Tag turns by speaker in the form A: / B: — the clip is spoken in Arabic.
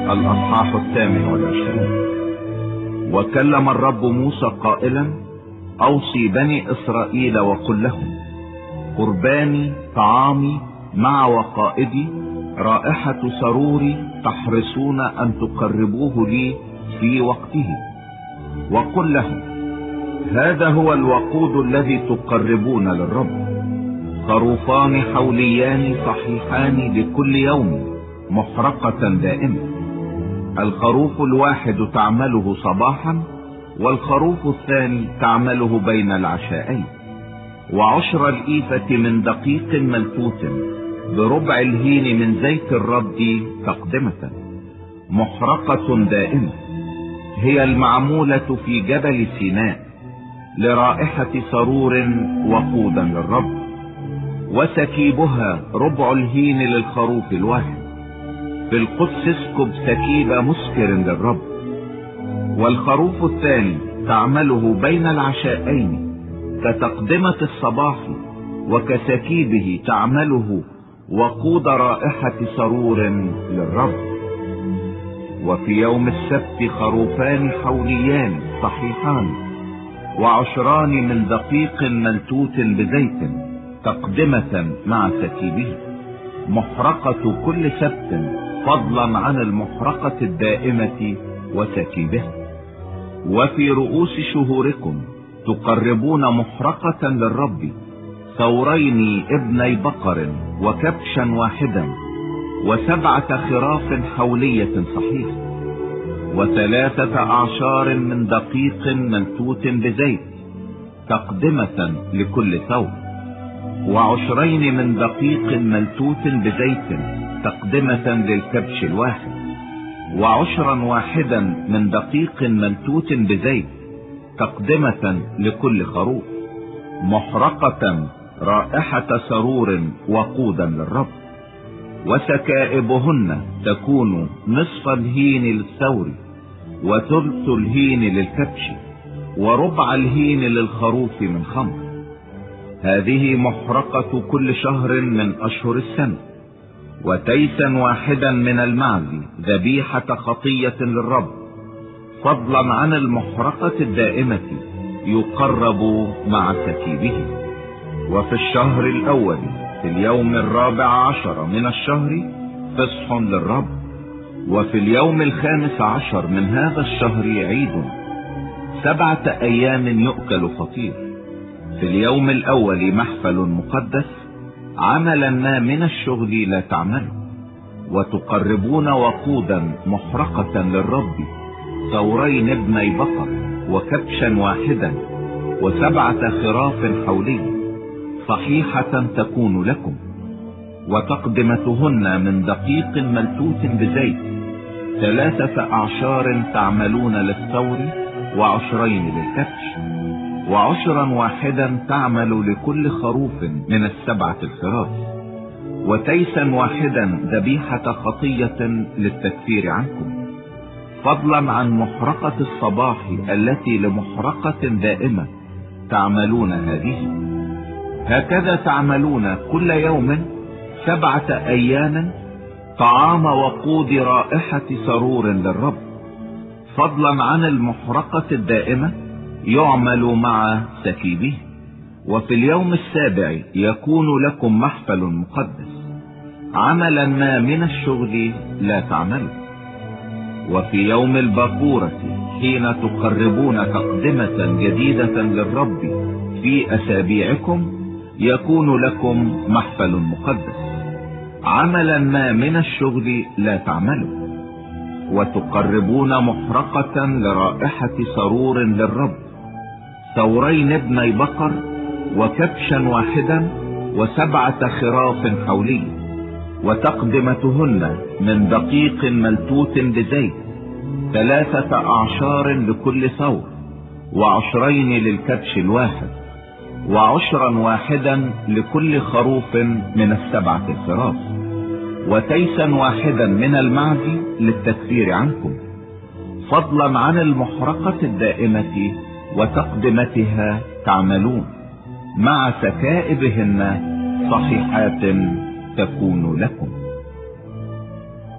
A: الأصحاح 28. وكلم الرب موسى قائلا: أوصي بني إسرائيل وقل لهم: قرباني طعامي مع وقائدي رائحة سروري تحرصون أن تقربوه لي في وقته. وقل لهم: هذا هو الوقود الذي تقربون للرب، خروفان حوليان صحيحان لكل يوم محرقة دائمة. الخروف الواحد تعمله صباحا، والخروف الثاني تعمله بين العشاءين. وعشر الإيفة من دقيق ملفوت بربع الهين من زيت الرد تقدمة محرقة دائمة، هي المعمولة في جبل سيناء لرائحة سرور وقودا للرب. وسكيبها ربع الهين للخروف الواحد. في القدس اسكب سكيب مسكر للرب. والخروف الثاني تعمله بين العشاءين كتقدمة الصباح، وكسكيبه تعمله وقود رائحة سرور للرب. وفي يوم السبت خروفان حوليان صحيحان، وعشران من دقيق ملتوت بزيت تقدمة مع سكيبه، محرقة كل سبت فضلا عن المحرقة الدائمة وسكيبها. وفي رؤوس شهوركم تقربون محرقة للرب ثورين ابني بقر وكبشا واحدا، وسبعة خراف حولية صحيحة، وثلاثة أعشار من دقيق ملتوت بزيت تقدمة لكل ثور، وعشرين من دقيق ملتوت بزيت تقدمة للكبش الواحد، وعشرا واحدا من دقيق ملتوت بزيت تقدمة لكل خروف، محرقة رائحة سرور وقودا للرب. وسكائبهن تكون نصف الهين للثور، وثلث الهين للكبش، وربع الهين للخروف من خمر. هذه محرقة كل شهر من أشهر السنة. وتيسا واحدا من المعز ذبيحة خطية للرب، فضلا عن المحرقة الدائمة يقرب مع سكيبه. وفي الشهر الأول في اليوم 14 من الشهر فصح للرب. وفي اليوم 15 من هذا الشهر عيد، 7 أيام يؤكل فطير. في اليوم الأول محفل مقدس، عملا ما من الشغل لا تعمله. وتقربون وقودا محرقة للرب ثورين ابني بقر وكبشا واحدا، و7 خراف حولية صحيحة تكون لكم. وتقدمتهن من دقيق ملتوت بزيت، 3 أعشار تعملون للثور، وعشرين للكبش، وعشرا واحدا تعمل لكل خروف من 7 الخراف. وتيسا واحدا ذبيحة خطية للتكفير عنكم، فضلا عن محرقة الصباح التي لمحرقة دائمة تعملون هذه. هكذا تعملون كل يوم 7 أيام طعام وقود رائحة سرور للرب، فضلا عن المحرقة الدائمة يعمل مع سكيبه. وفي اليوم 7 يكون لكم محفل مقدس، عملا ما من الشغل لا تعملوا. وفي يوم الباكورة حين تقربون تقدمة جديدة للرب في أسابيعكم يكون لكم محفل مقدس، عملا ما من الشغل لا تعملوا. وتقربون محرقة لرائحة سرور للرب ثورين ابني بقر وكبشا واحدا، و7 خراف حولية. وتقدمتهن من دقيق ملتوت بزيت، 3 أعشار لكل ثور، وعشرين للكبش الواحد، وعشرا واحدا لكل خروف من 7 الخراف. وتيسا واحدا من المعز للتكفير عنكم، فضلا عن المحرقة الدائمة وتقدمتها تعملون، مع سكائبهن صحيحات تكون لكم.